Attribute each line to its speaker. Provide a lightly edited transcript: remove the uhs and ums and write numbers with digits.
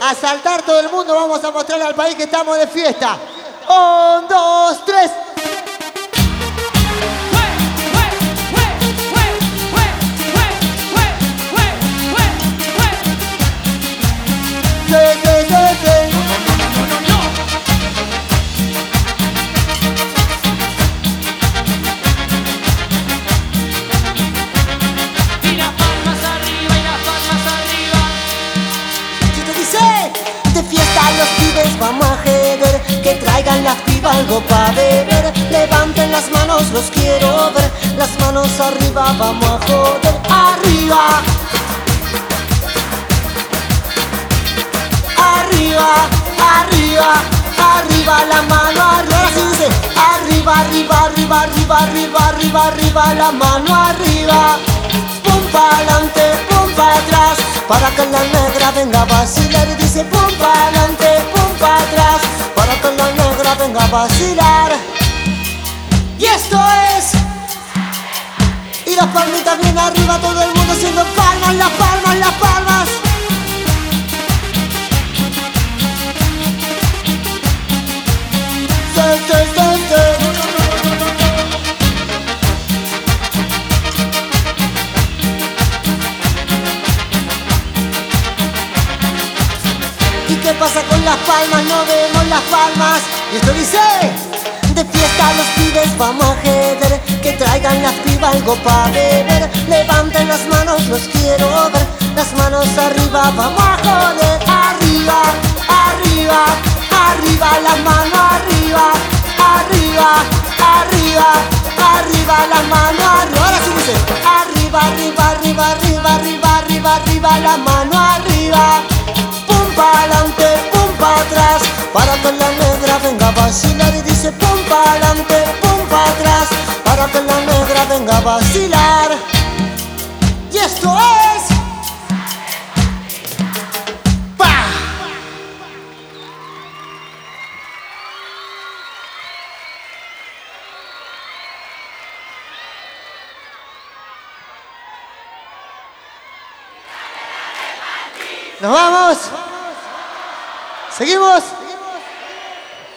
Speaker 1: a saltar todo el mundo. Vamos a mostrarle al país que estamos de fiesta. 1, 2, 3.
Speaker 2: Vamos a joder, que traigan las pibas algo pa' beber. Levanten las manos, los quiero ver. Las manos arriba, vamos a joder. Arriba, arriba, arriba, arriba la mano arriba. Ahora sí dice, arriba, arriba, arriba, arriba, arriba, arriba, arriba la mano arriba. Pum pa'lante, pum pa' atrás, para que la negra venga a vacilar. Y dice pum pa'lante, pum pa' atrás, para que la negra venga a vacilar. Y esto es. Y las palmitas bien arriba, todo el mundo haciendo palmas, las palmas, las palmas. ¿Qué pasa con las palmas? No vemos las palmas. Y esto dice: de fiesta los pibes vamos a joder, que traigan las pibas algo pa' beber. Levanten las manos, los quiero ver. Las manos arriba, vamos a joder. Arriba, arriba, arriba, la mano arriba. Arriba, arriba, arriba, la mano arriba. Ahora sí dice: arriba, arriba, arriba, arriba, arriba, arriba, arriba, la mano arriba. Pum pa'lante, pum pa' atrás, para que la negra venga a vacilar. Y dice pum pa'lante, pum pa' atrás, para que la negra venga a vacilar. Y esto es. ¡Pah!
Speaker 1: Nos vamos. Seguimos.